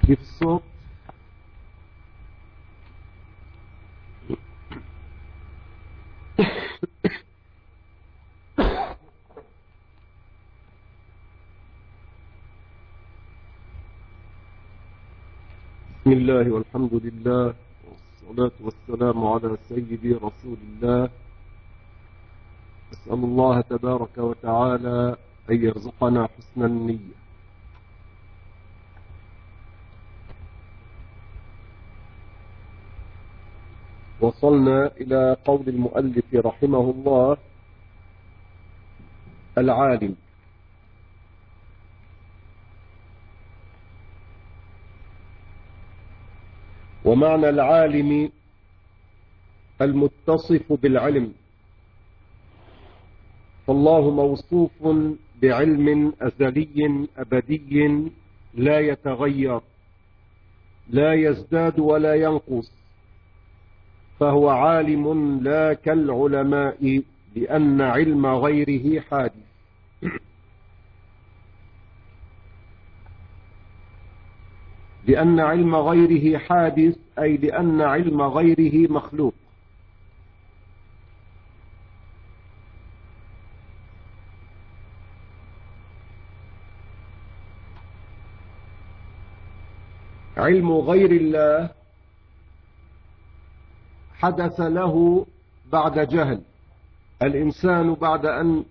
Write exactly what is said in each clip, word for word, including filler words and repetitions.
كيف الصوت؟ بسم الله والحمد لله والصلاة والسلام على سيدي رسول الله. أسأل الله تبارك وتعالى أن يرزقنا حسن النية. وصلنا إلى قول المؤلف رحمه الله: العالم. ومعنى العالم المتصف بالعلم، فالله موصوف بعلم أزلي أبدي لا يتغير، لا يزداد ولا ينقص، فهو عالم لا كالعلماء، لأن علم غيره حادث. لأن علم غيره حادث، أي لأن علم غيره مخلوق. علم غير الله حدث له بعد جهل. الإنسان بعد أن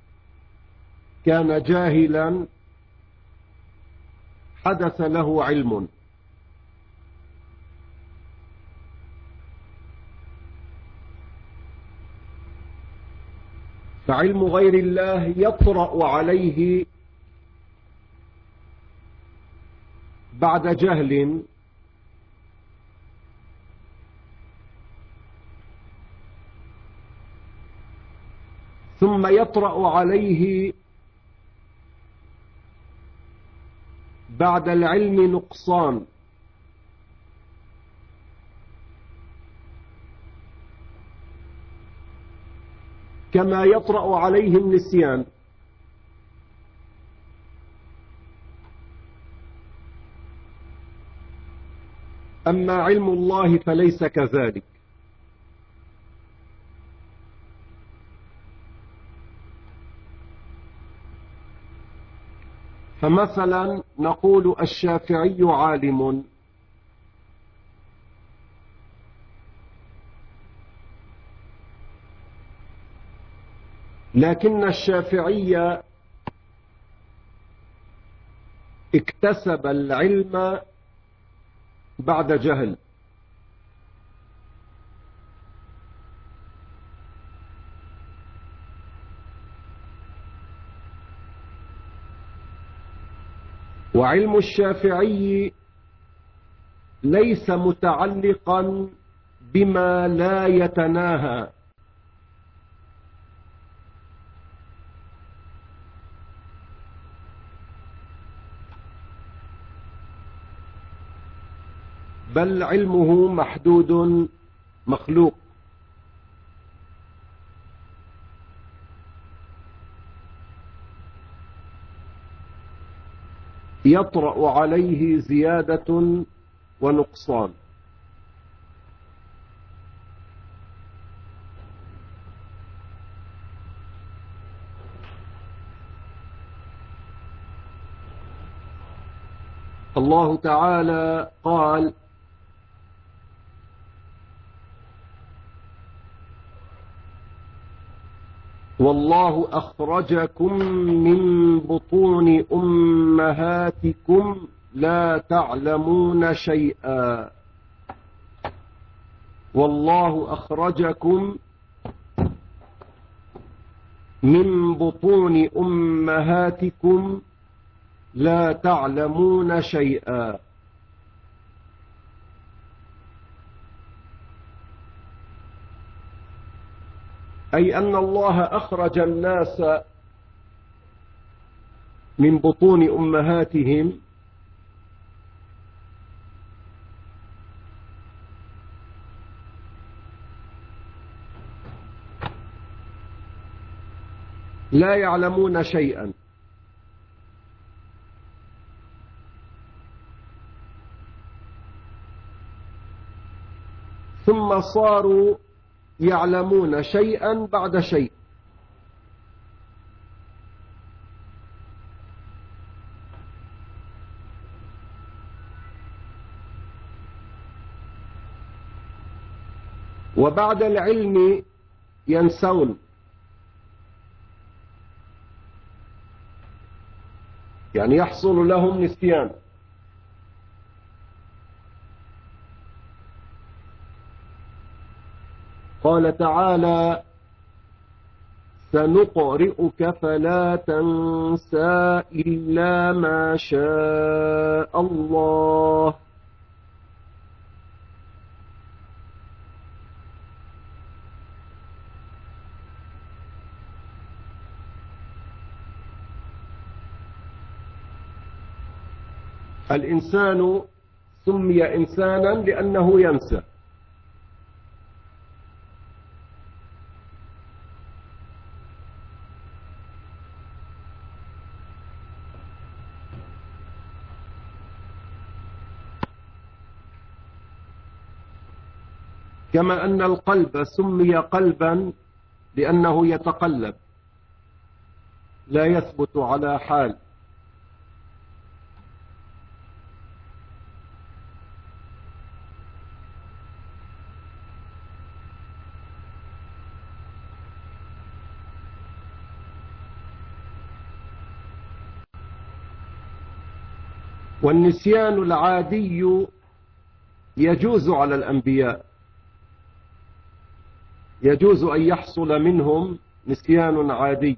كان جاهلا حدث له علم، فعلم غير الله يطرأ عليه بعد جهل، ثم يطرأ عليه بعد العلم نقصان، كما يطرأ عليه النسيان. أما علم الله فليس كذلك. فمثلا نقول الشافعي عالم، لكن الشافعي اكتسب العلم بعد جهل، وعلم الشافعي ليس متعلقا بما لا يتناهى، بل علمه محدود مخلوق. يطرأ عليه زيادة ونقصان. الله تعالى قال: والله أخرجكم من بطون أمهاتكم لا تعلمون شيئا. والله أخرجكم من بطون أمهاتكم لا تعلمون شيئا. أي أن الله أخرج الناس من بطون أمهاتهم لا يعلمون شيئا. ثم صاروا يعلمون شيئا بعد شيء. وبعد العلم ينسون، يعني يحصل لهم نسيان. قال تعالى: سنقرئك فلا تنسى إلا ما شاء الله. الإنسان سمي إنسانا لأنه ينسى. كما أن القلب سمي قلبا لأنه يتقلب، لا يثبت على حال. والنسيان العادي يجوز على الأنبياء، يجوز أن يحصل منهم نسيان عادي.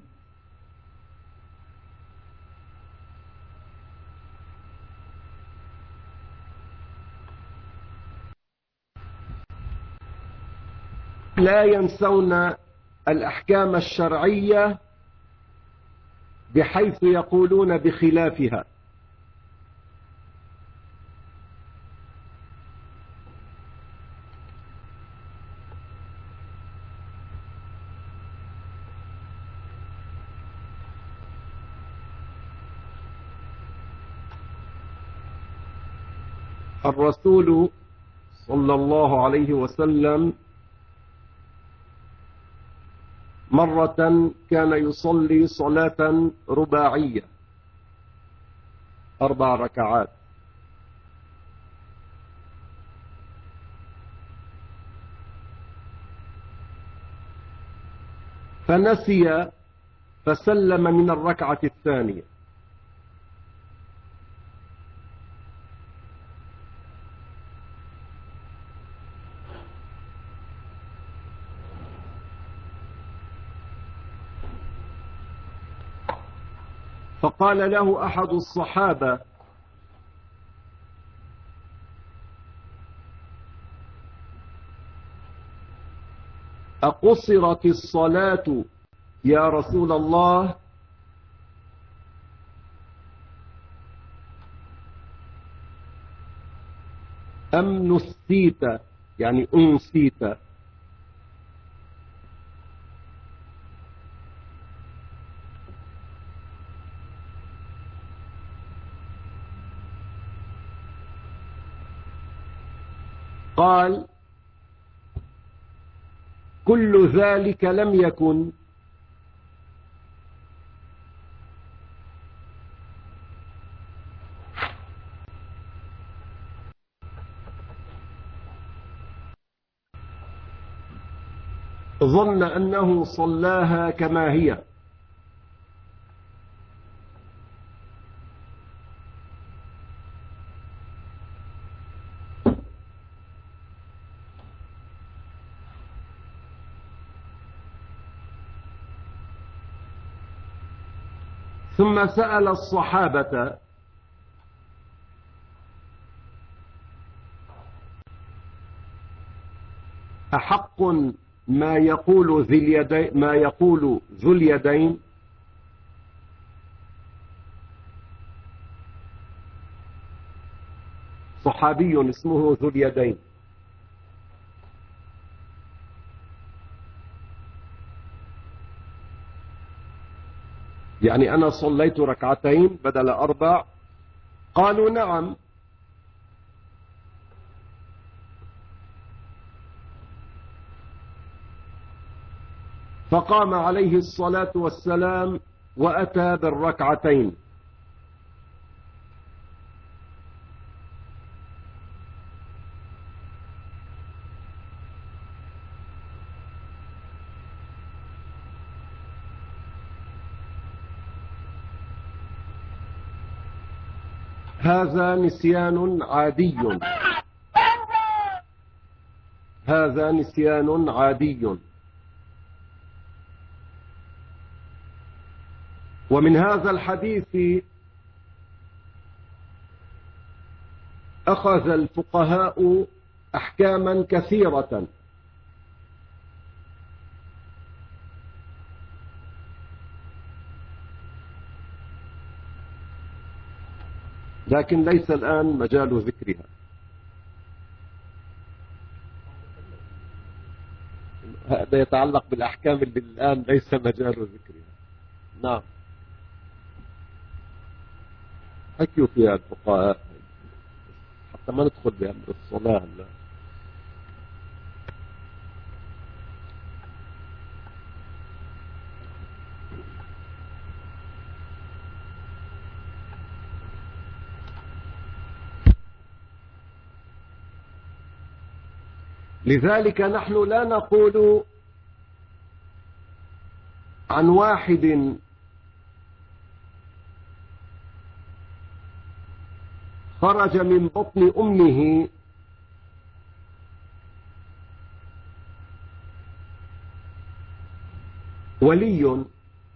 لا ينسون الأحكام الشرعية بحيث يقولون بخلافها. الرسول صلى الله عليه وسلم مرة كان يصلي صلاة رباعية أربع ركعات، فنسي فسلم من الركعة الثانية، فقال له أحد الصحابة: أقصرت الصلاة يا رسول الله؟ أم نسيت، يعني أنسيت؟ قال: كل ذلك لم يكن. ظن أنه صلاها كما هي. ثم سأل الصحابة: أحق ما يقول ذي اليدين ما يقول ذو اليدين؟ صحابي اسمه ذو اليدين. يعني أنا صليت ركعتين بدل أربع؟ قالوا: نعم. فقام عليه الصلاة والسلام وأتى بالركعتين. هذا نسيان عادي، هذا نسيان عادي. ومن هذا الحديث أخذ الفقهاء أحكاما كثيرة، لكن ليس الآن مجال ذكرها. هذا يتعلق بالأحكام اللي الآن ليس مجال ذكرها. نعم، حكيوا فيها الفقهاء حتى ما ندخل بأمر الصلاة هلا. لذلك نحن لا نقول عن واحد خرج من بطن أمه ولي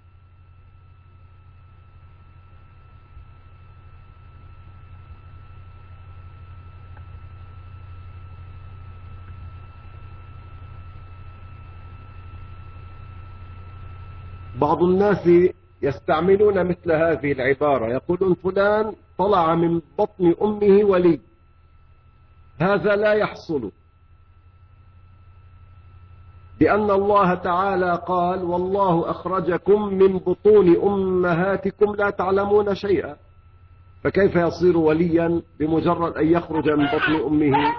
بعض الناس يستعملون مثل هذه العبارة، يقولون فلان طلع من بطن أمه ولي. هذا لا يحصل، لأن الله تعالى قال والله أخرجكم من بطون أمهاتكم لا تعلمون شيئا، فكيف يصير وليا بمجرد أن يخرج من بطن أمه؟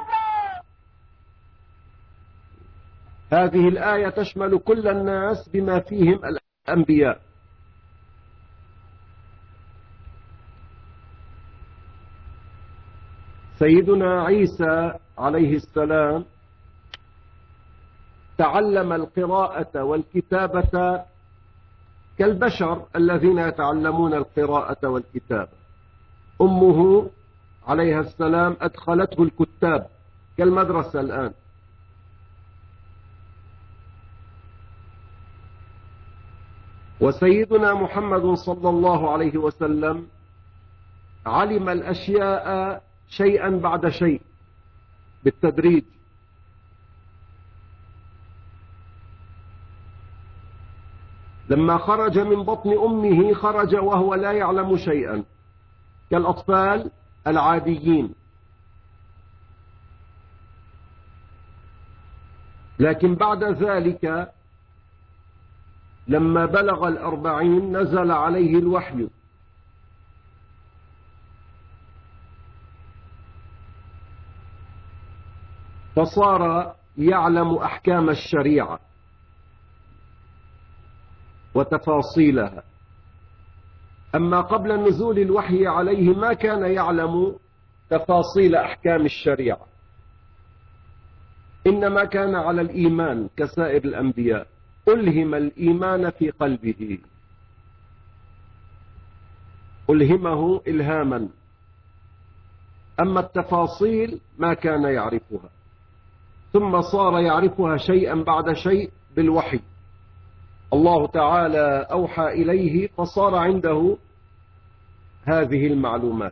هذه الآية تشمل كل الناس بما فيهم الأنبياء. سيدنا عيسى عليه السلام تعلم القراءة والكتابة كالبشر الذين يتعلمون القراءة والكتابة. أمه عليها السلام أدخلته الكتاب كالمدرسة الآن. وسيدنا محمد صلى الله عليه وسلم علم الأشياء شيئا بعد شيء بالتدريج. لما خرج من بطن أمه خرج وهو لا يعلم شيئا كالأطفال العاديين، لكن بعد ذلك لما بلغ الأربعين نزل عليه الوحي، فصار يعلم أحكام الشريعة وتفاصيلها. أما قبل نزول الوحي عليه ما كان يعلم تفاصيل أحكام الشريعة، إنما كان على الإيمان كسائر الأنبياء، ألهم الإيمان في قلبه، ألهمه إلهاما، أما التفاصيل ما كان يعرفها، ثم صار يعرفها شيئا بعد شيء بالوحي. الله تعالى أوحى إليه فصار عنده هذه المعلومات.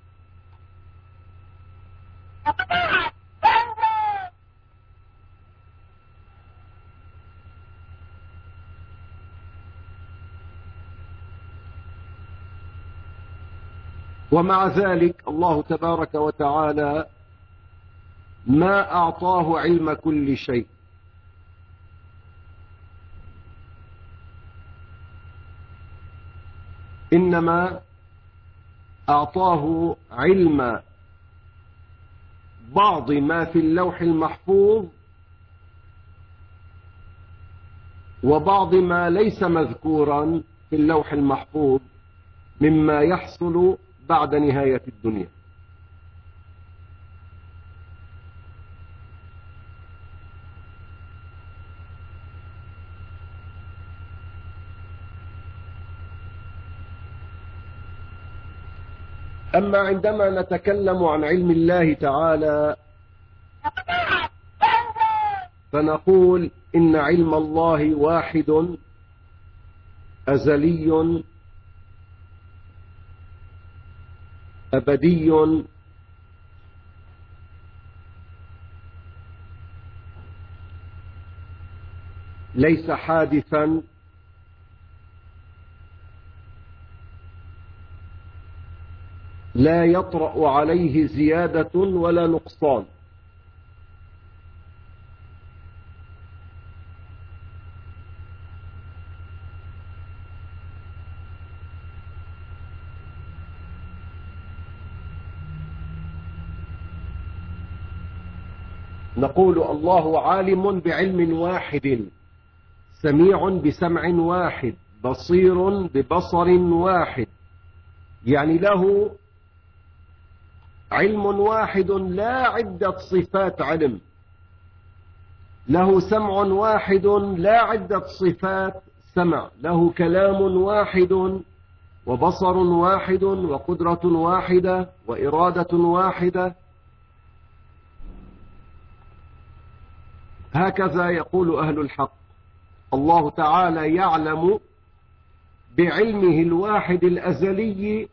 ومع ذلك الله تبارك وتعالى ما أعطاه علم كل شيء، إنما أعطاه علم بعض ما في اللوح المحفوظ وبعض ما ليس مذكورا في اللوح المحفوظ مما يحصل بعد نهاية الدنيا. أما عندما نتكلم عن علم الله تعالى فنقول إن علم الله واحد أزلي أبدي ليس حادثا لا يطرأ عليه زيادة ولا نقصان. نقول الله عالم بعلم واحد، سميع بسمع واحد، بصير ببصر واحد، يعني له علم واحد لا عدة صفات علم، له سمع واحد لا عدة صفات سمع، له كلام واحد وبصر واحد وقدرة واحدة وإرادة واحدة. هكذا يقول أهل الحق. الله تعالى يعلم بعلمه الواحد الأزلي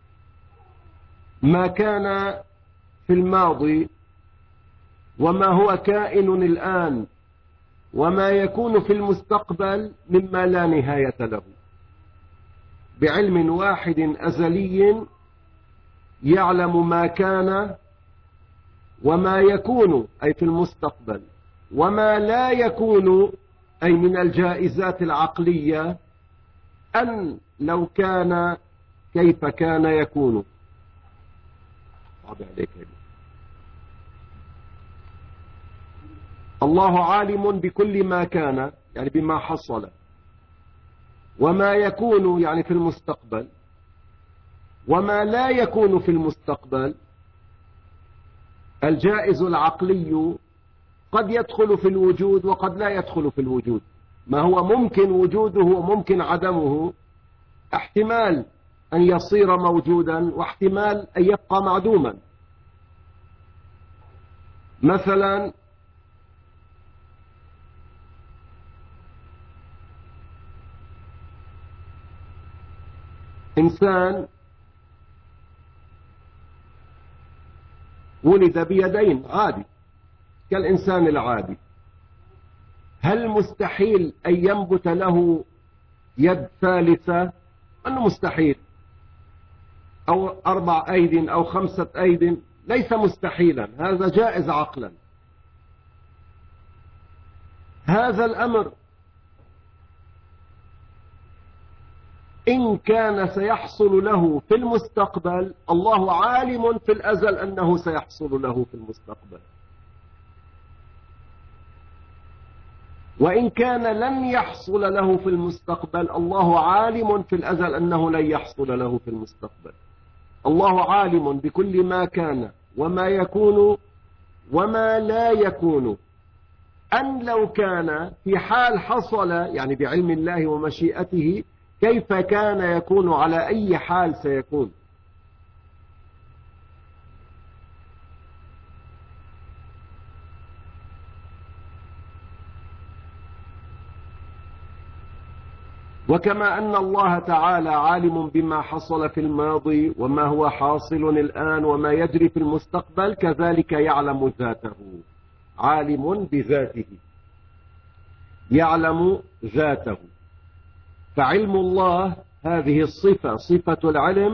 ما كان في الماضي وما هو كائن الآن وما يكون في المستقبل مما لا نهاية له. بعلم واحد أزلي يعلم ما كان وما يكون أي في المستقبل وما لا يكون أي من الجائزات العقلية، أن لو كان كيف كان يكون. الله عالم بكل ما كان يعني بما حصل، وما يكون يعني في المستقبل، وما لا يكون في المستقبل. الجائز العقلي قد يدخل في الوجود وقد لا يدخل في الوجود. ما هو ممكن وجوده وممكن عدمه احتمال أن يصير موجودا واحتمال أن يبقى معدوما. مثلا إنسان ولد بيدين عادي كالإنسان العادي، هل مستحيل أن ينبت له يد ثالثة؟ أنه مستحيل. أو أربع أيد أو خمسة أيد ليس مستحيلا، هذا جائز عقلا. هذا الأمر إن كان سيحصل له في المستقبل الله عالم في الأزل أنه سيحصل له في المستقبل، وإن كان لن يحصل له في المستقبل الله عالم في الأزل أنه لن يحصل له في المستقبل. الله عالم بكل ما كان وما يكون وما لا يكون. أن لو كان في حال حصل يعني بعلم الله ومشيئته كيف كان يكون على أي حال سيكون. وكما أن الله تعالى عالم بما حصل في الماضي وما هو حاصل الآن وما يجري في المستقبل، كذلك يعلم ذاته، عالم بذاته، يعلم ذاته. فعلم الله هذه الصفة صفة العلم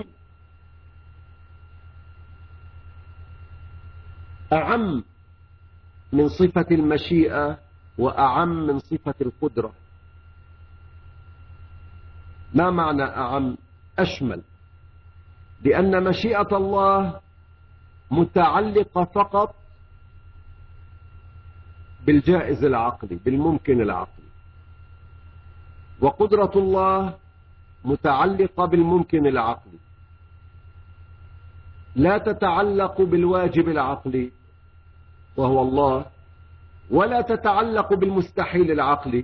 أعم من صفة المشيئة وأعم من صفة القدرة. ما معنى أعم؟ أشمل، لأن مشيئة الله متعلقة فقط بالجائز العقلي بالممكن العقلي، وقدرة الله متعلقة بالممكن العقلي، لا تتعلق بالواجب العقلي وهو الله، ولا تتعلق بالمستحيل العقلي.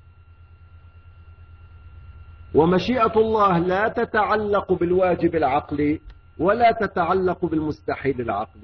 ومشيئة الله لا تتعلق بالواجب العقلي ولا تتعلق بالمستحيل العقلي.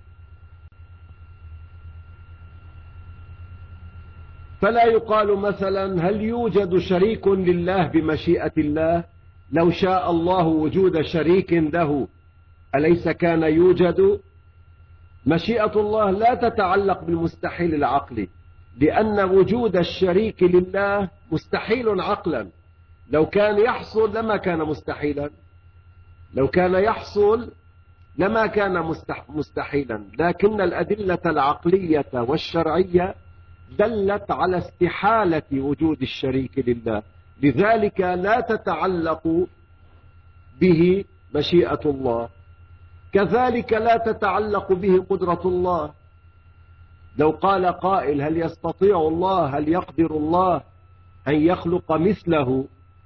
فلا يقال مثلا هل يوجد شريك لله بمشيئة الله؟ لو شاء الله وجود شريك له أليس كان يوجد؟ مشيئة الله لا تتعلق بالمستحيل العقلي، لأن وجود الشريك لله مستحيل عقلا. لو كان يحصل لما كان مستحيلا، لو كان يحصل لما كان مستحيلا، لكن الأدلة العقلية والشرعية دلت على استحالة وجود الشريك لله، لذلك لا تتعلق به مشيئة الله. كذلك لا تتعلق به قدرة الله. لو قال قائل هل يستطيع الله، هل يقدر الله أن يخلق مثله؟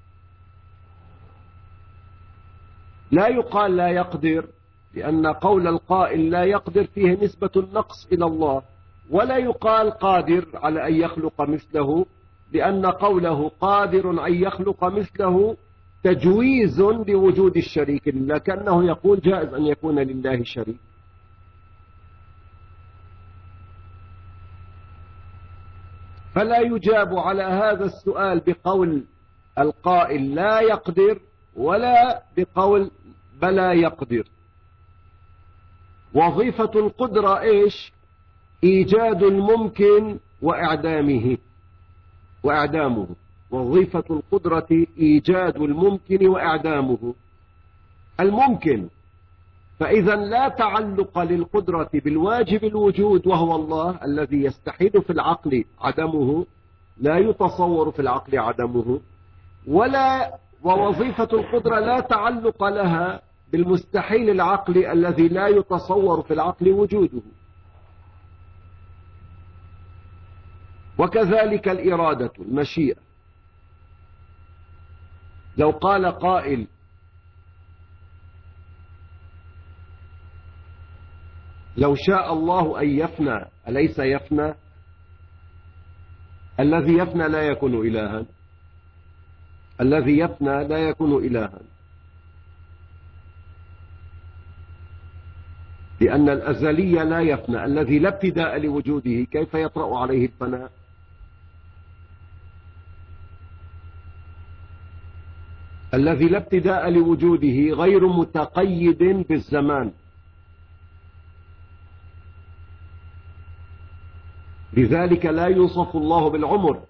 لا يقال لا يقدر، لأن قول القائل لا يقدر فيه نسبة النقص إلى الله، ولا يقال قادر على أن يخلق مثله، لأن قوله قادر أن يخلق مثله تجويز لوجود الشريك لله، كأنه يقول جائز أن يكون لله شريك. فلا يجاب على هذا السؤال بقول القائل لا يقدر، ولا بقول بلى يقدر. وظيفة القدرة إيش؟ إيجاد الممكن وإعدامه وإعدامه. وظيفة القدرة إيجاد الممكن وإعدامه. الممكن، فإذا لا تعلق للقدرة بالواجب الوجود وهو الله الذي يستحيل في العقل عدمه، لا يتصور في العقل عدمه. ولا ووظيفة القدرة لا تعلق لها بالمستحيل العقلي الذي لا يتصور في العقل وجوده. وكذلك الإرادة، المشيئة. لو قال قائل لو شاء الله أن يفنى أليس يفنى؟ الذي يفنى لا يكون إلها، الذي يفنى لا يكون إلها، لأن الأزلي لا يفنى، الذي لا ابتداء لوجوده كيف يطرأ عليه الفناء؟ الذي لا ابتداء لوجوده غير متقيد بالزمان، لذلك لا يوصف الله بالعمر،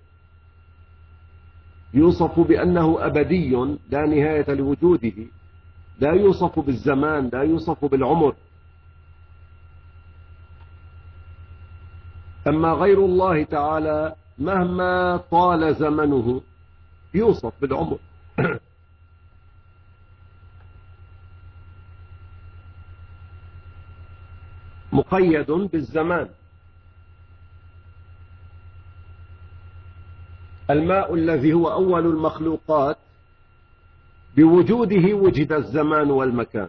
يوصف بأنه أبدي لا نهاية لوجوده، لا يوصف بالزمان، لا يوصف بالعمر. أما غير الله تعالى مهما طال زمنه يوصف بالعمر. مقيد بالزمان. الماء الذي هو أول المخلوقات بوجوده وجد الزمان والمكان.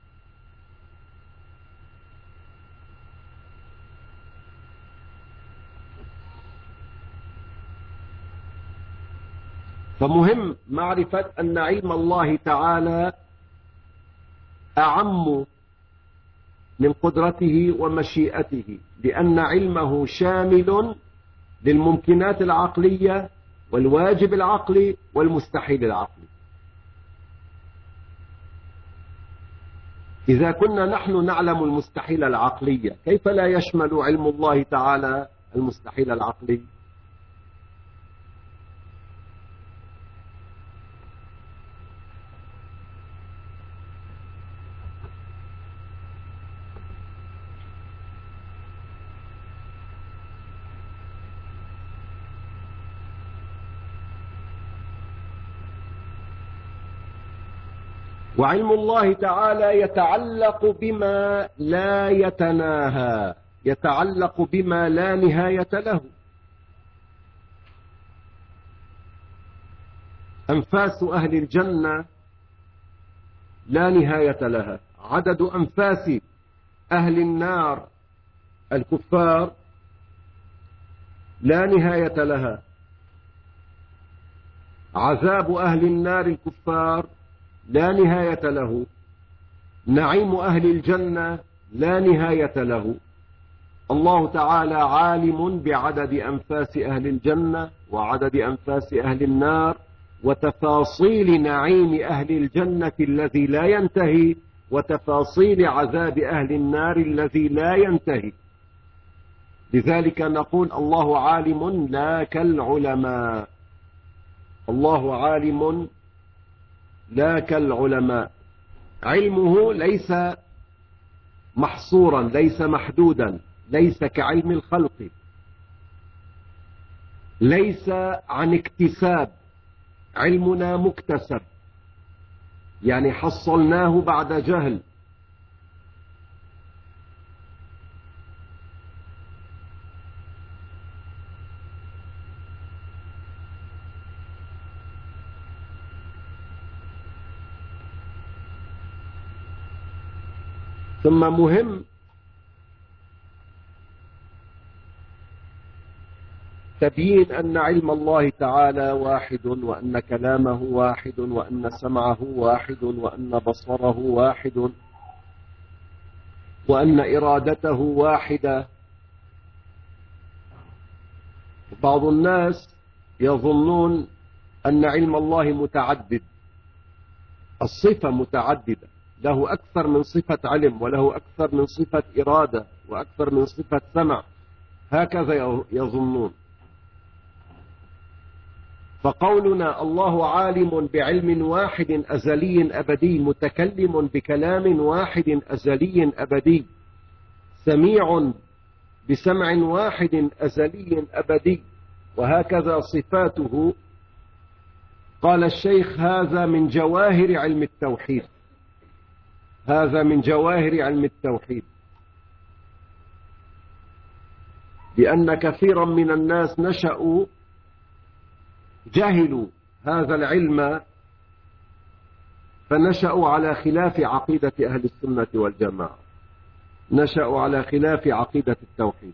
فمهم معرفة أن علم الله تعالى أعم من قدرته ومشيئته، لأن علمه شامل للممكنات العقلية والواجب العقلي والمستحيل العقلي. إذا كنا نحن نعلم المستحيل العقلية، كيف لا يشمل علم الله تعالى المستحيل العقلي؟ وعلم الله تعالى يتعلق بما لا يتناهى، يتعلق بما لا نهاية له. أنفاس أهل الجنة لا نهاية لها، عدد أنفاس أهل النار الكفار لا نهاية لها، عذاب أهل النار الكفار لا نهاية له، نعيم أهل الجنة لا نهاية له. الله تعالى عالم بعدد أنفاس أهل الجنة وعدد أنفاس أهل النار وتفاصيل نعيم أهل الجنة الذي لا ينتهي وتفاصيل عذاب أهل النار الذي لا ينتهي. لذلك نقول الله عالم لا كالعلماء، الله عالم لا كالعلماء. علمه ليس محصورا، ليس محدودا، ليس كعلم الخلق، ليس عن اكتساب، علمنا مكتسب، يعني حصلناه بعد جهل. ثم مهم تبيين أن علم الله تعالى واحد، وأن كلامه واحد، وأن سمعه واحد، وأن بصره واحد، وأن إرادته واحدة. بعض الناس يظنون أن علم الله متعدد، الصفة متعددة، له أكثر من صفة علم، وله أكثر من صفة إرادة، وأكثر من صفة سمع، هكذا يظنون. فقولنا الله عالم بعلم واحد أزلي أبدي، متكلم بكلام واحد أزلي أبدي، سميع بسمع واحد أزلي أبدي، وهكذا صفاته. قال الشيخ هذا من جواهر علم التوحيد، هذا من جواهر علم التوحيد، لأن كثيرا من الناس نشأوا جهلوا هذا العلم، فنشأوا على خلاف عقيدة أهل السنة والجماعة، نشأوا على خلاف عقيدة التوحيد.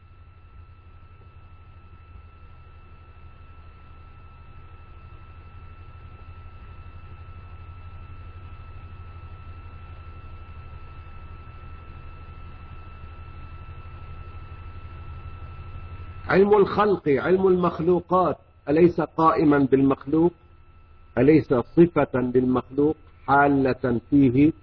علم الخلق، علم المخلوقات، أليس قائما بالمخلوق؟ أليس صفة للمخلوق حالة فيه؟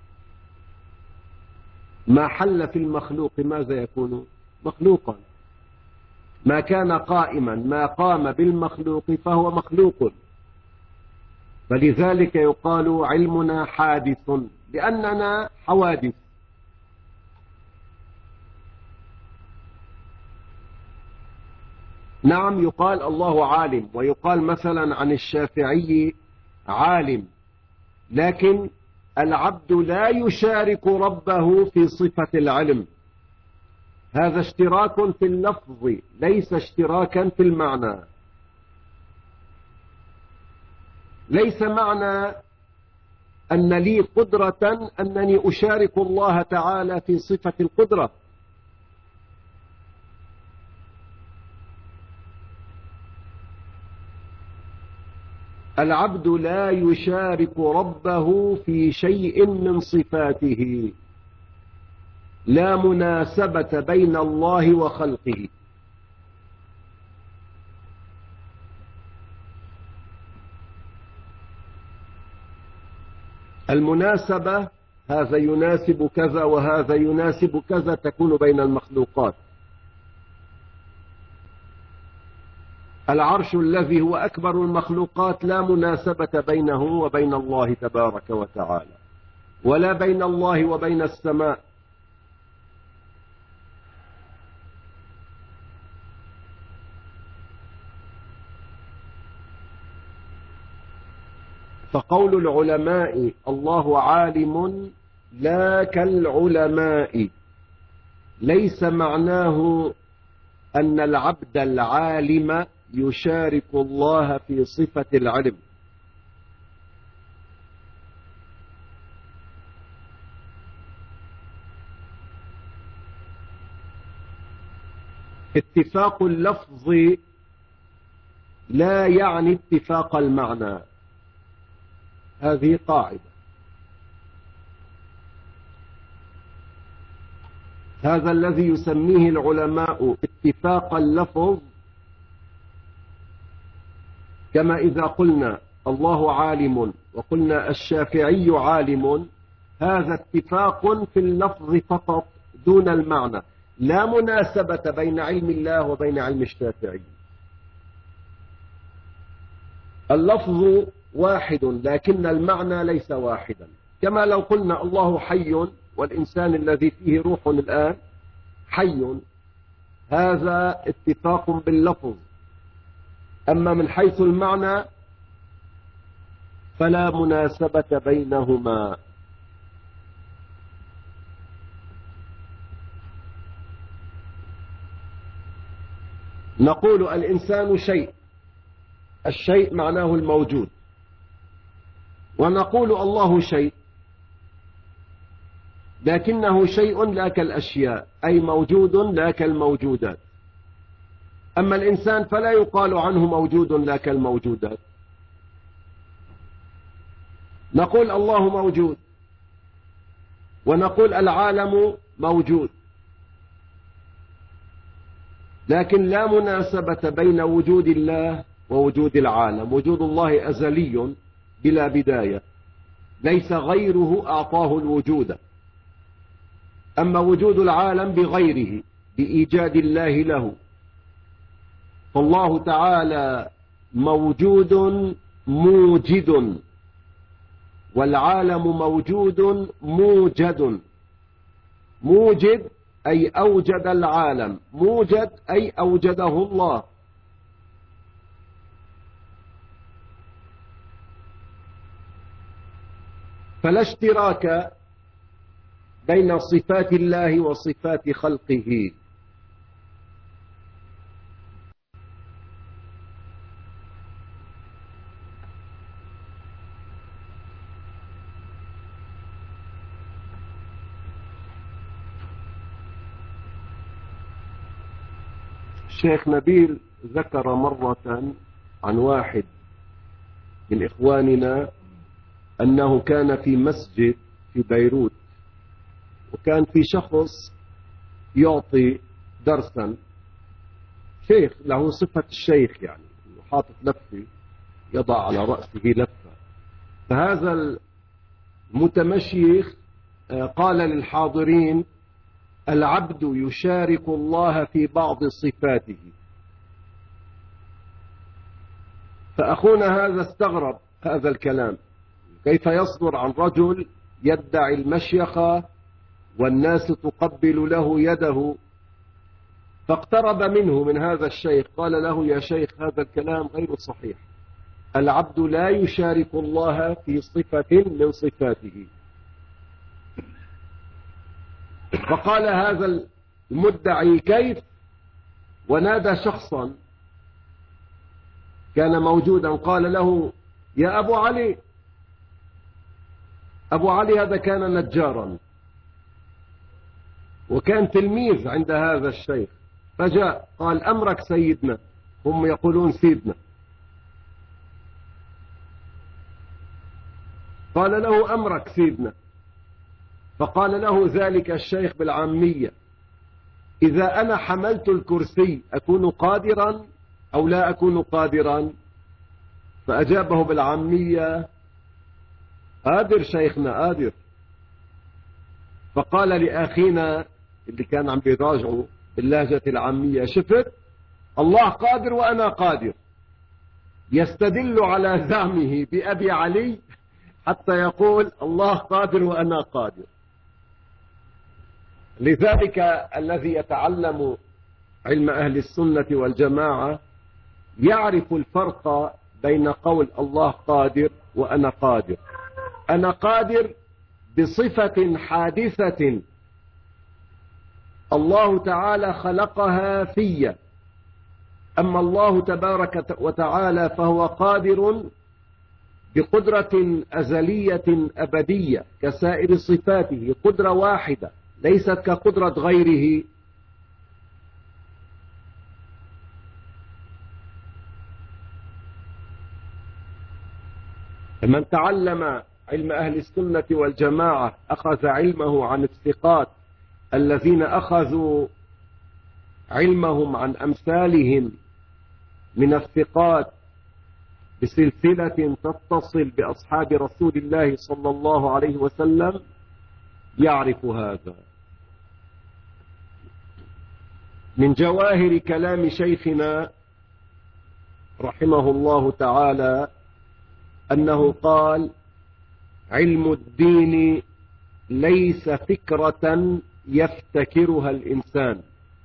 ما حل في المخلوق ماذا يكون؟ مخلوقا. ما كان قائما، ما قام بالمخلوق فهو مخلوق. فلذلك يقال علمنا حادث، لأننا حوادث. نعم يقال الله عالم، ويقال مثلا عن الشافعي عالم، لكن العبد لا يشارك ربه في صفة العلم، هذا اشتراك في اللفظ ليس اشتراكا في المعنى. ليس معنى أن لي قدرة أنني أشارك الله تعالى في صفة القدرة. العبد لا يشارك ربه في شيء من صفاته، لا مناسبة بين الله وخلقه. المناسبة هذا يناسب كذا وهذا يناسب كذا تكون بين المخلوقات. العرش الذي هو أكبر المخلوقات لا مناسبة بينه وبين الله تبارك وتعالى، ولا بين الله وبين السماء. فقول العلماء الله عالم لا كالعلماء ليس معناه أن العبد العالم يشارك الله في صفة العلم، اتفاق اللفظ لا يعني اتفاق المعنى، هذه قاعدة. هذا الذي يسميه العلماء اتفاق اللفظ، كما إذا قلنا الله عالم وقلنا الشافعي عالم، هذا اتفاق في اللفظ فقط دون المعنى، لا مناسبة بين علم الله وبين علم الشافعي. اللفظ واحد لكن المعنى ليس واحدا، كما لو قلنا الله حي والإنسان الذي فيه روح الآن حي، هذا اتفاق باللفظ، أما من حيث المعنى فلا مناسبة بينهما. نقول الإنسان شيء، الشيء معناه الموجود، ونقول الله شيء لكنه شيء لا كالأشياء، أي موجود لا كالموجودات. أما الإنسان فلا يقال عنه موجود لا كالموجودات. نقول الله موجود ونقول العالم موجود، لكن لا مناسبة بين وجود الله ووجود العالم. وجود الله أزلي بلا بداية، ليس غيره أعطاه الوجود، أما وجود العالم بغيره بإيجاد الله له. فالله تعالى موجود موجد، والعالم موجود موجد. موجد أي أوجد العالم، موجد أي أوجده الله. فلا اشتراك بين صفات الله وصفات خلقه. الشيخ نبيل ذكر مرة عن واحد من إخواننا أنه كان في مسجد في بيروت، وكان في شخص يعطي درسا، شيخ له صفة الشيخ، يعني حاطط لفة يضع على رأسه لفة. فهذا المتمشيخ قال للحاضرين: العبد يشارك الله في بعض صفاته. فأخونا هذا استغرب هذا الكلام، كيف يصدر عن رجل يدعي المشيخة والناس تقبل له يده؟ فاقترب منه من هذا الشيخ قال له: يا شيخ، هذا الكلام غير صحيح، العبد لا يشارك الله في صفة من صفاته. فقال هذا المدعي: كيف؟ ونادى شخصا كان موجودا قال له: يا أبو علي. أبو علي هذا كان نجارا وكان تلميذ عند هذا الشيخ، فجاء قال: أمرك سيدنا. هم يقولون سيدنا. قال له: أمرك سيدنا. فقال له ذلك الشيخ بالعامية: إذا أنا حملت الكرسي أكون قادرا أو لا أكون قادرا؟ فأجابه بالعامية: قادر شيخنا، قادر. فقال لأخينا اللي كان عم بيراجعه باللهجة العامية: شفت، الله قادر وأنا قادر. يستدل على زعمه بأبي علي حتى يقول الله قادر وأنا قادر. لذلك الذي يتعلم علم أهل السنة والجماعة يعرف الفرق بين قول الله قادر وأنا قادر. أنا قادر بصفة حادثة الله تعالى خلقها في، أما الله تبارك وتعالى فهو قادر بقدرة أزلية أبدية كسائر صفاته، قدرة واحدة ليست كقدرة غيره. من تعلم علم أهل السنة والجماعة أخذ علمه عن الثقات الذين أخذوا علمهم عن أمثالهم من الثقات بسلسلة تتصل بأصحاب رسول الله صلى الله عليه وسلم يعرف هذا. من جواهر كلام شيخنا رحمه الله تعالى أنه قال: علم الدين ليس فكرة يفتكرها الإنسان.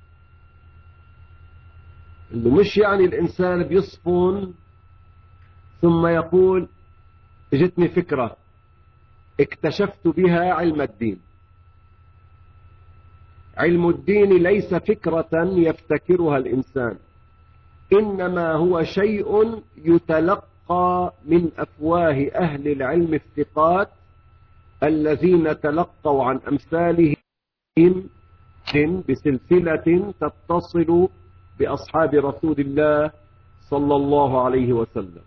اللي مش يعني الإنسان بيصفن ثم يقول اجتني فكرة اكتشفت بها علم الدين. علم الدين ليس فكرة يفتكرها الإنسان، إنما هو شيء يتلقى من أفواه أهل العلم الثقات الذين تلقوا عن أمثالهم بسلسلة تتصل بأصحاب رسول الله صلى الله عليه وسلم.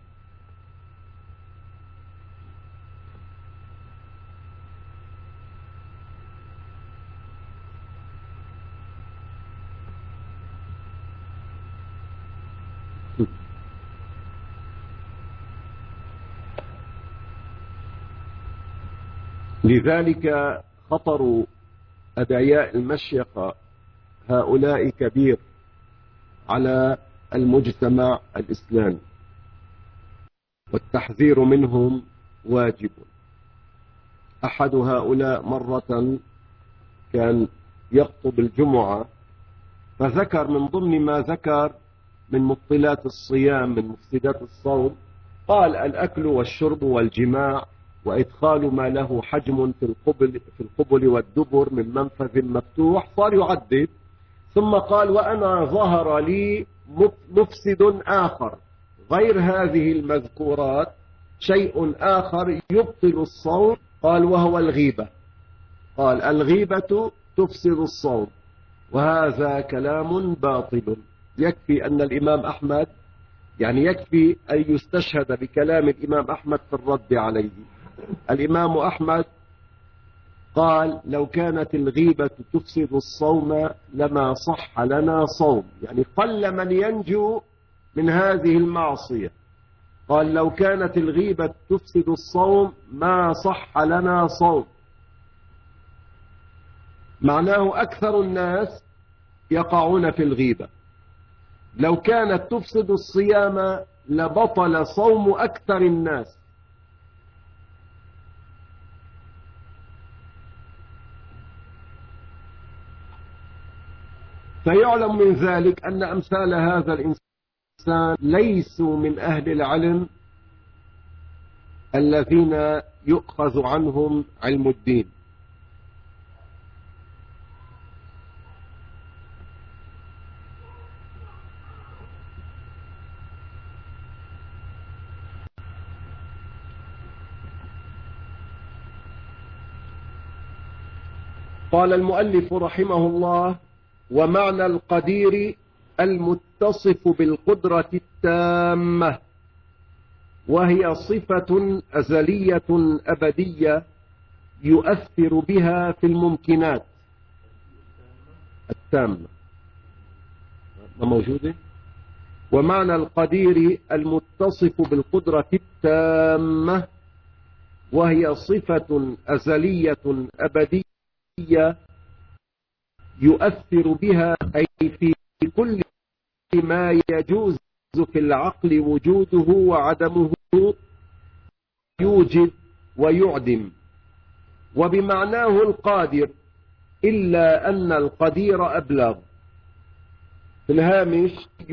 لذلك خطر أدعياء المشيخة هؤلاء كبير على المجتمع الإسلامي، والتحذير منهم واجب. أحد هؤلاء مرة كان يخطب الجمعة فذكر من ضمن ما ذكر من مبطلات الصيام من مفسدات الصوم، قال: الأكل والشرب والجماع وإدخال ما له حجم في القبل, في القبل والدبر من منفذ مفتوح. صار يعدد، ثم قال: وأنا ظهر لي مفسد آخر غير هذه المذكورات، شيء آخر يبطل الصوم. قال: وهو الغيبة. قال: الغيبة تفسد الصوم، وهذا كلام باطل. يكفي أن الإمام أحمد يعني يكفي أن يستشهد بكلام الإمام أحمد في الرد عليه. الإمام أحمد قال: لو كانت الغيبة تفسد الصوم لما صح لنا صوم. يعني قل من ينجو من هذه المعصية. قال: لو كانت الغيبة تفسد الصوم ما صح لنا صوم. معناه أكثر الناس يقعون في الغيبة. لو كانت تفسد الصيام لبطل صوم أكثر الناس. فيعلم من ذلك أن أمثال هذا الإنسان ليسوا من أهل العلم الذين يؤخذ عنهم علم الدين. قال المؤلف رحمه الله: ومعنى القدير المتصف بالقدرة التامة، وهي صفة أزلية أبدية يؤثر بها في الممكنات التامة. ما موجودة؟ ومعنى القدير المتصف بالقدرة التامة، وهي صفة أزلية أبدية يؤثر بها أي في كل ما يجوز في العقل وجوده وعدمه، يوجد ويعدم. وبمعناه القادر، إلا أن القدير أبلغ. في الهامش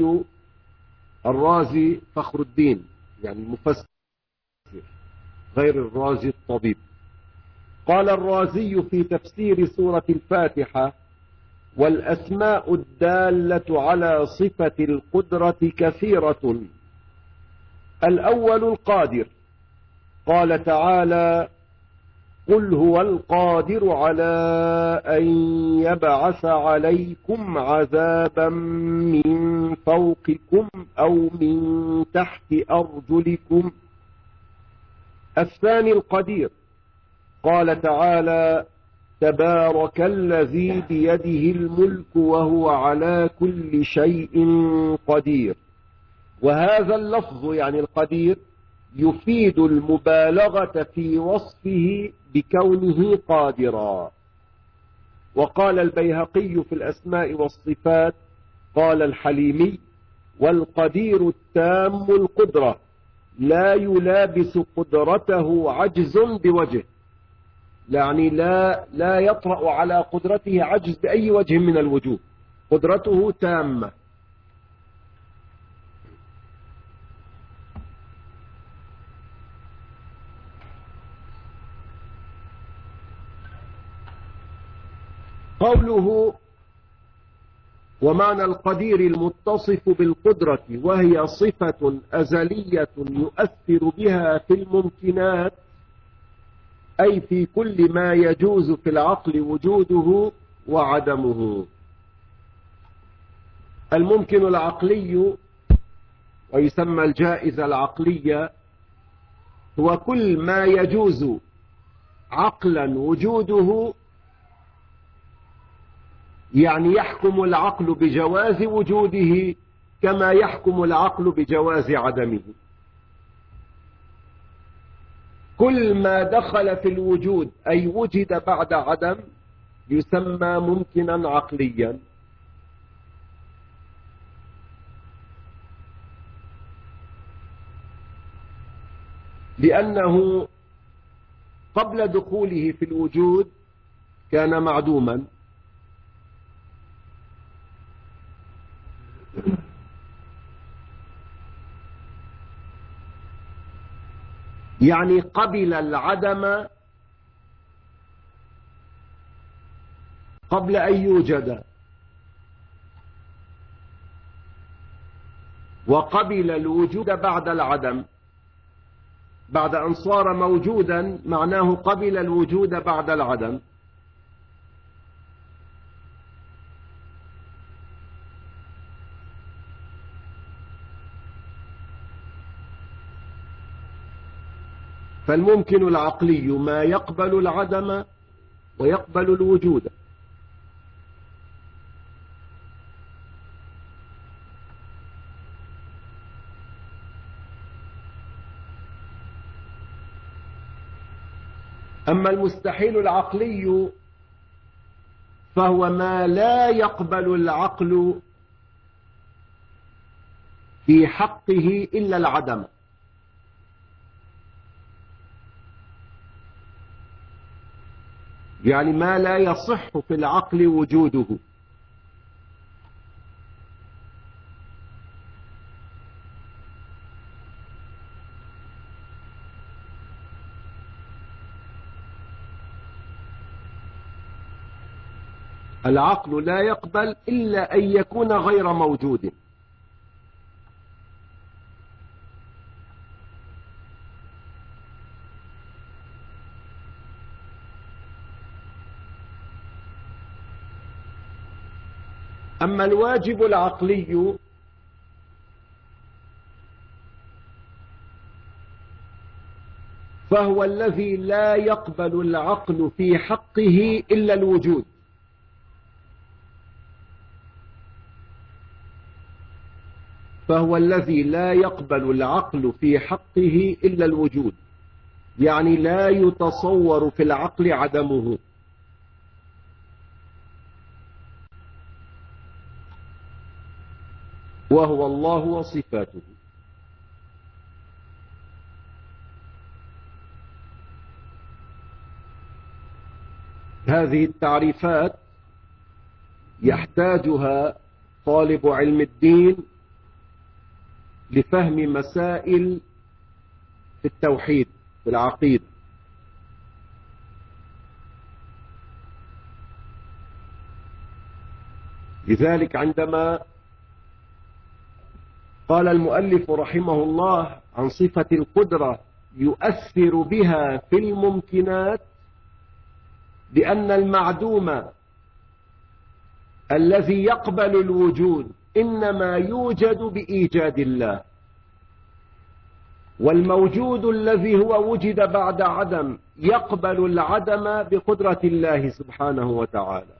الرازي فخر الدين يعني المفسر غير الرازي الطبيب. قال الرازي في تفسير سورة الفاتحة: والأسماء الدالة على صفة القدرة كثيرة. الأول القادر، قال تعالى: قل هو القادر على أن يبعث عليكم عذابا من فوقكم أو من تحت أرجلكم الثاني القدير، قال تعالى: تبارك الذي بيده الملك وهو على كل شيء قدير. وهذا اللفظ يعني القدير يفيد المبالغة في وصفه بكونه قادرا. وقال البيهقي في الأسماء والصفات، قال الحليمي: والقدير التام القدرة لا يلابس قدرته عجز بوجه، يعني لا لا يطرأ على قدرته عجز بأي وجه من الوجوه، قدرته تامة. قوله: ومعنى القدير المتصف بالقدرة وهي صفة أزلية يؤثر بها في الممكنات، أي في كل ما يجوز في العقل وجوده وعدمه. الممكن العقلي ويسمى الجائزة العقلية هو كل ما يجوز عقلا وجوده، يعني يحكم العقل بجواز وجوده كما يحكم العقل بجواز عدمه. كل ما دخل في الوجود أي وجد بعد عدم يسمى ممكنا عقليا. لأنه قبل دخوله في الوجود كان معدوما. يعني قبل العدم قبل أن يوجد، وقبل الوجود بعد العدم. بعد أن صار موجودا معناه قبل الوجود بعد العدم. فالممكن العقلي ما يقبل العدم ويقبل الوجود. أما المستحيل العقلي فهو ما لا يقبل العقل في حقه إلا العدم. يعني ما لا يصح في العقل وجوده. العقل لا يقبل إلا أن يكون غير موجود. أما الواجب العقلي فهو الذي لا يقبل العقل في حقه إلا الوجود. فهو الذي لا يقبل العقل في حقه إلا الوجود، يعني لا يتصور في العقل عدمه. وهو الله وصفاته. هذه التعريفات يحتاجها طالب علم الدين لفهم مسائل في التوحيد في العقيدة. لذلك عندما قال المؤلف رحمه الله عن صفة القدرة يؤثر بها في الممكنات، لأن المعدوم الذي يقبل الوجود إنما يوجد بإيجاد الله. والموجود الذي هو وجد بعد عدم يقبل العدم بقدرة الله سبحانه وتعالى.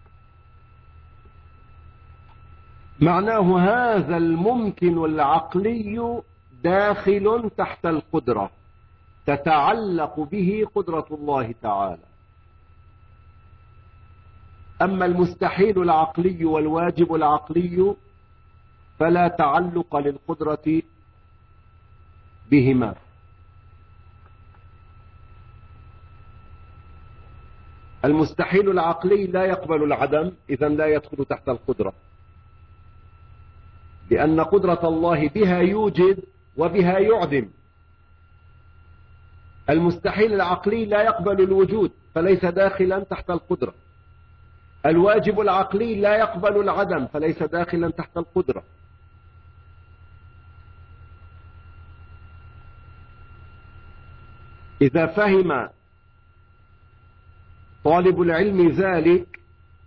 معناه هذا الممكن العقلي داخل تحت القدرة، تتعلق به قدرة الله تعالى. أما المستحيل العقلي والواجب العقلي فلا تعلق للقدرة بهما. المستحيل العقلي لا يقبل العدم، إذن لا يدخل تحت القدرة، لأن قدرة الله بها يوجد وبها يعدم. المستحيل العقلي لا يقبل الوجود فليس داخلا تحت القدرة. الواجب العقلي لا يقبل العدم فليس داخلا تحت القدرة. إذا فهم طالب العلم ذلك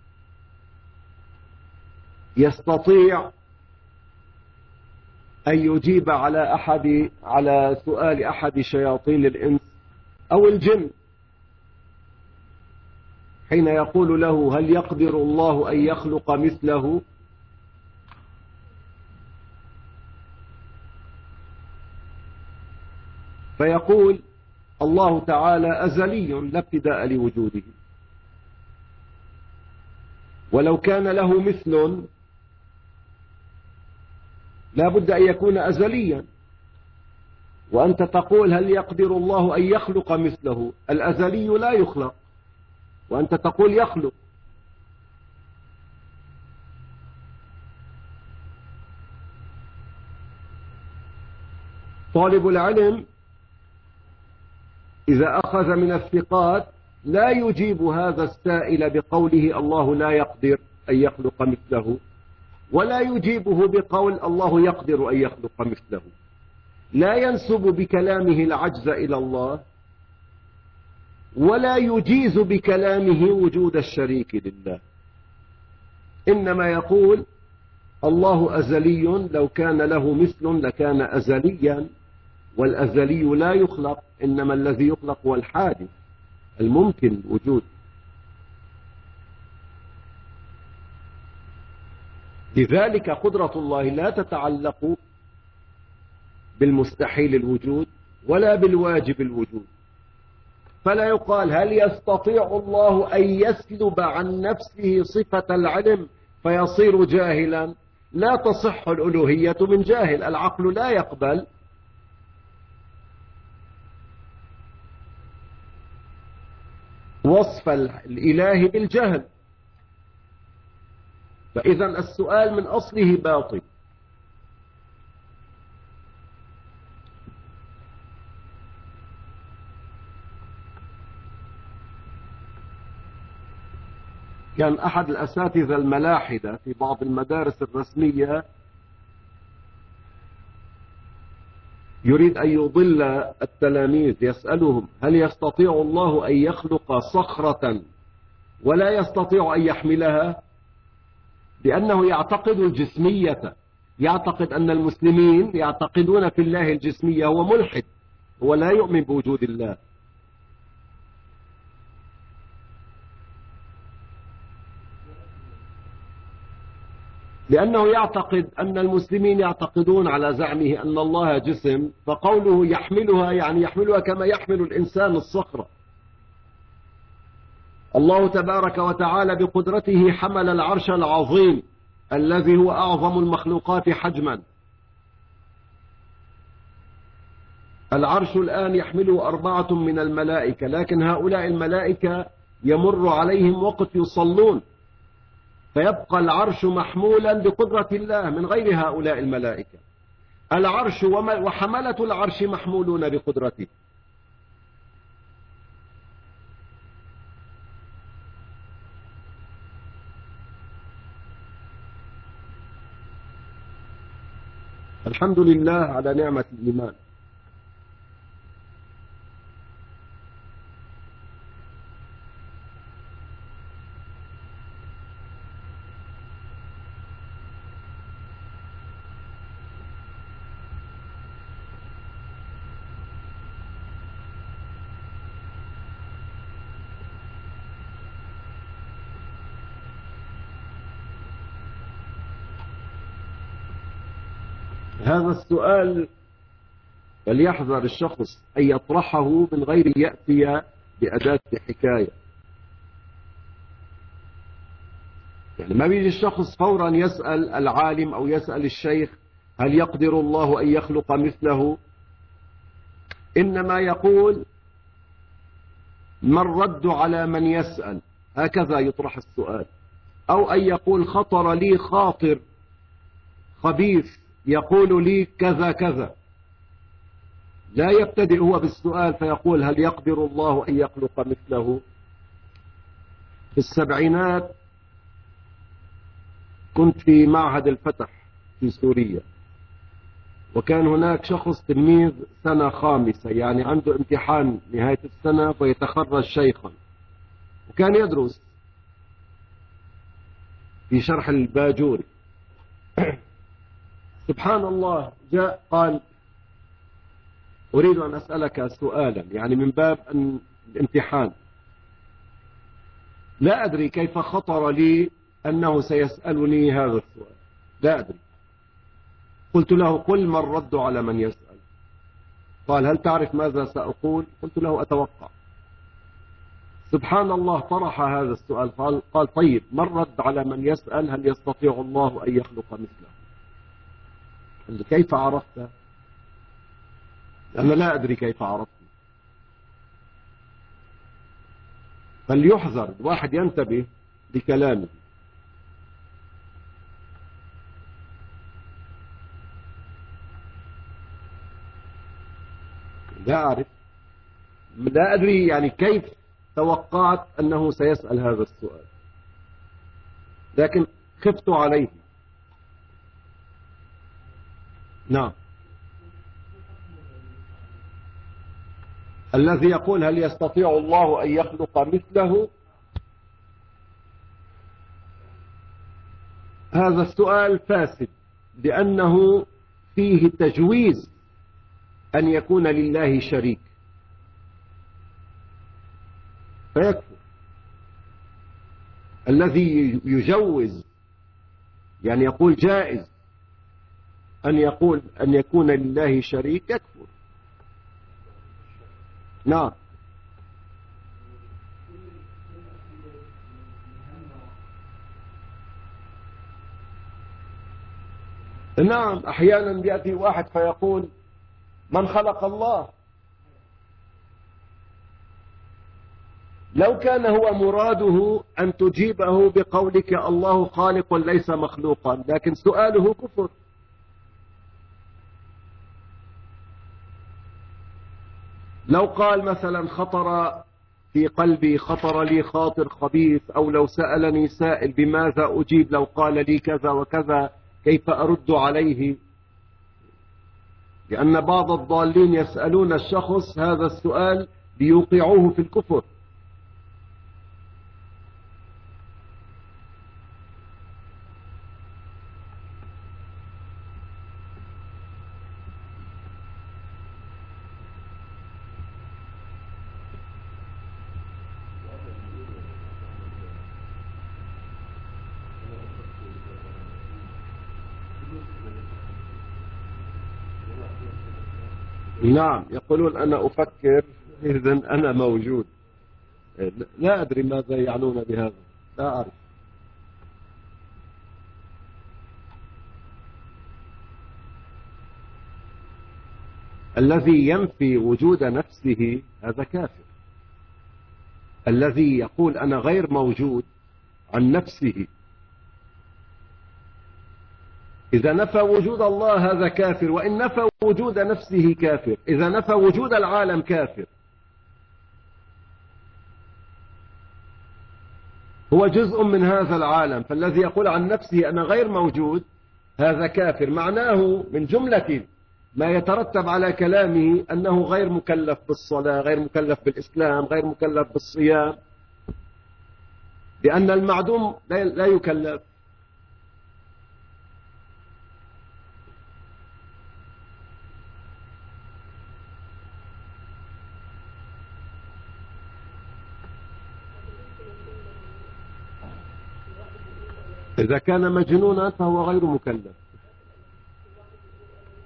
يستطيع أن يجيب على أحد على سؤال أحد شياطين الإنس أو الجن حين يقول له: هل يقدر الله أن يخلق مثله؟ فيقول: الله تعالى أزلي لا ابتداء لوجوده، ولو كان له مثل لا بد أن يكون أزليا. وأنت تقول: هل يقدر الله أن يخلق مثله؟ الأزلي لا يخلق وأنت تقول يخلق. طالب العلم إذا أخذ من الثقات لا يجيب هذا السائل بقوله الله لا يقدر أن يخلق مثله، ولا يجيبه بقول الله يقدر أن يخلق مثله. لا ينسب بكلامه العجز إلى الله، ولا يجيز بكلامه وجود الشريك لله، إنما يقول الله أزلي لو كان له مثل لكان أزليا، والأزلي لا يخلق، إنما الذي يخلق هو الحادث الممكن وجود. لذلك قدرة الله لا تتعلق بالمستحيل الوجود ولا بالواجب الوجود. فلا يقال: هل يستطيع الله أن يسلب عن نفسه صفة العلم فيصير جاهلا؟ لا تصح الألوهية من جاهل، العقل لا يقبل. وصف الإله بالجهل، فإذا السؤال من أصله باطل. كان أحد الأساتذة الملاحدة في بعض المدارس الرسمية يريد أن يضل التلاميذ، يسألهم: هل يستطيع الله أن يخلق صخرة ولا يستطيع أن يحملها؟ لأنه يعتقد الجسمية، يعتقد أن المسلمين يعتقدون في الله الجسمية، هو ملحد، هو لا يؤمن بوجود الله. لأنه يعتقد أن المسلمين يعتقدون على زعمه أن الله جسم، فقوله يحملها يعني يحملها كما يحمل الإنسان الصخرة. الله تبارك وتعالى بقدرته حمل العرش العظيم الذي هو أعظم المخلوقات حجما. العرش الآن يحمله أربعة من الملائكة، لكن هؤلاء الملائكة يمر عليهم وقت يصلون، فيبقى العرش محمولا بقدرة الله من غير هؤلاء الملائكة. العرش وحملة العرش محمولون بقدرته. الحمد لله على نعمة الإيمان. هذا السؤال فليحذر الشخص أن يطرحه من غير أن يأتي بأداة حكاية. يعني ما بيجي الشخص فورا يسأل العالم أو يسأل الشيخ هل يقدر الله أن يخلق مثله، إنما يقول ما الرد على من يسأل، هكذا يطرح السؤال. أو أن يقول خطر لي خاطر خبيث يقول لي كذا كذا، لا يبتدئ هو بالسؤال فيقول هل يقدر الله أن يخلق مثله. في السبعينات كنت في معهد الفتح في سوريا، وكان هناك شخص تلميذ سنة خامسة، يعني عنده امتحان نهاية السنة ويتخرج شيخا، وكان يدرس في شرح الباجوري. سبحان الله، جاء قال أريد أن أسألك سؤالا، يعني من باب أن الامتحان، لا أدري كيف خطر لي أنه سيسألني هذا السؤال، لا أدري. قلت له قل ما الرد على من يسأل. قال هل تعرف ماذا سأقول؟ قلت له أتوقع. سبحان الله، طرح هذا السؤال، قال, قال طيب ما الرد على من يسأل هل يستطيع الله أن يخلق مثله؟ قال كيف عرفت؟ أنا لا أدري كيف عرفت. فليحذر الواحد، ينتبه لكلامه. لا أعرف، لا أدري يعني كيف توقعت أنه سيسأل هذا السؤال، لكن خفت عليه. نعم. الذي يقول هل يستطيع الله أن يخلق مثله، هذا السؤال فاسد، لأنه فيه تجويز أن يكون لله شريك فيكفر. الذي يجوز يعني يقول جائز أن يقول أن يكون لله شريك يكفر. نعم. نعم، أحيانا يأتي واحد فيقول من خلق الله. لو كان هو مراده أن تجيبه بقولك الله خالق ليس مخلوقا، لكن سؤاله كفر. لو قال مثلا خطر في قلبي، خطر لي خاطر خبيث، أو لو سألني سائل بماذا أجيب لو قال لي كذا وكذا كيف أرد عليه؟ لأن بعض الضالين يسألون الشخص هذا السؤال ليوقعوه في الكفر. نعم، يقولون أنا أفكر إذن أنا موجود. لا أدري ماذا يعنون بهذا، لا أعرف. الذي ينفي وجود نفسه هذا كافر. الذي يقول أنا غير موجود عن نفسه، إذا نفى وجود الله هذا كافر، وإن نفى وجود نفسه كافر، إذا نفى وجود العالم كافر. هو جزء من هذا العالم، فالذي يقول عن نفسه أنا غير موجود هذا كافر. معناه من جملة ما يترتب على كلامه أنه غير مكلف بالصلاة، غير مكلف بالإسلام، غير مكلف بالصيام، لأن المعدوم لا يكلف. إذا كان مجنونا فهو غير مكلف.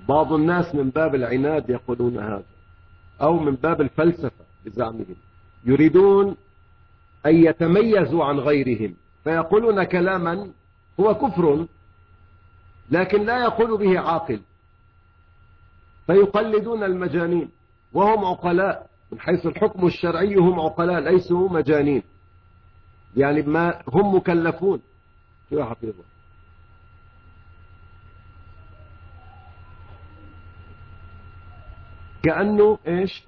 بعض الناس من باب العناد يقولون هذا، أو من باب الفلسفة بزعمهم، يريدون أن يتميزوا عن غيرهم فيقولون كلاما هو كفر لكن لا يقول به عاقل، فيقلدون المجانين وهم عقلاء من حيث الحكم الشرعي، هم عقلاء ليسوا مجانين، يعني ما هم مكلفون. شو يا حفيظه؟ كأنه ايش؟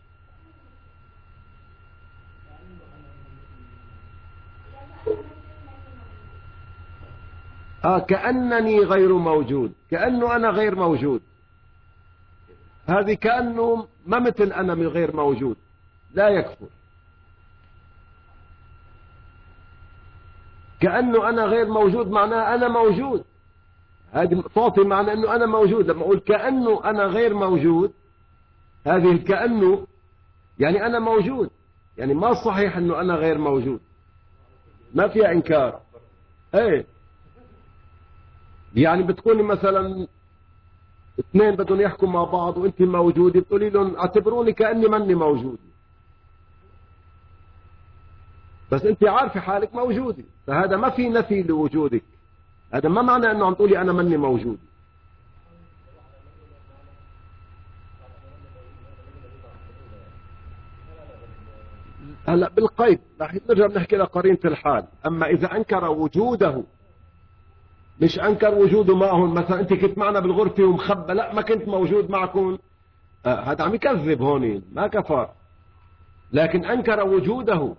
آه كأنني غير موجود، كأنه أنا غير موجود، هذه كأنه ما مثل أنا من غير موجود، لا يكفر. كأنه أنا غير موجود معناه أنا موجود، هذه تعطي معنى أنه أنا موجود. لما أقول كأنه أنا غير موجود، هذه كأنه يعني أنا موجود، يعني ما صحيح أنه أنا غير موجود، ما فيها إنكار. ايه يعني بتكوني مثلا اثنين بدهم يحكوا مع بعض وانت موجودة، بتقولي لهم اعتبروني كأني ماني موجود، بس انت عارفة حالك موجودة، فهذا ما في نفي لوجودك، هذا ما معنى انه عم تقولي انا ماني موجود. هلا بالقيد رح نرجع نحكي لقرينة الحال. اما اذا انكر وجوده، مش انكر وجوده معهم، مثلا انت كنت معنا بالغرفة ومخبى، لا ما كنت موجود معكم، آه هذا عم يكذب هون، ما كفر، لكن انكر وجوده.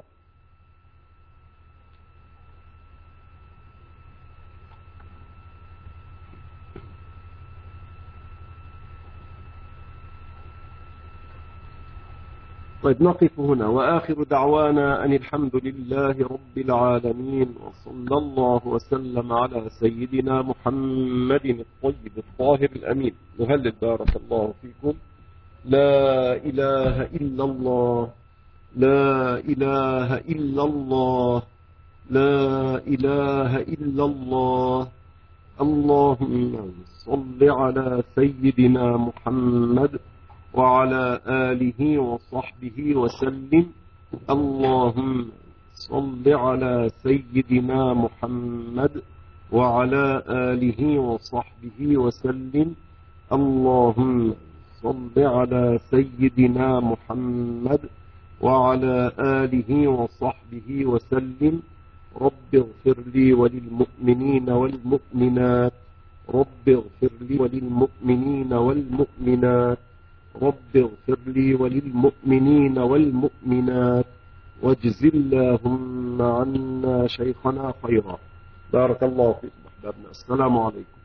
طيب نقف هنا، وآخر دعوانا أن الحمد لله رب العالمين، وصلى الله وسلم على سيدنا محمد الطيب الطاهر الأمين. نهلل بارك الله فيكم. لا إله إلا الله، لا إله إلا الله، لا إله إلا الله. اللهم صل على سيدنا محمد وعلى آله وصحبه وسلم. اللهم صل على سيدنا محمد وعلى آله وصحبه وسلم. اللهم صل على سيدنا محمد وعلى آله وصحبه وسلم. رب اغفر لي وللمؤمنين والمؤمنات، رب اغفر لي وللمؤمنين والمؤمنات، رب اغفر لي وللمؤمنين والمؤمنات، واجز اللهم عنا شيخنا خيرا. بارك الله فيكم أحبابنا، السلام عليكم.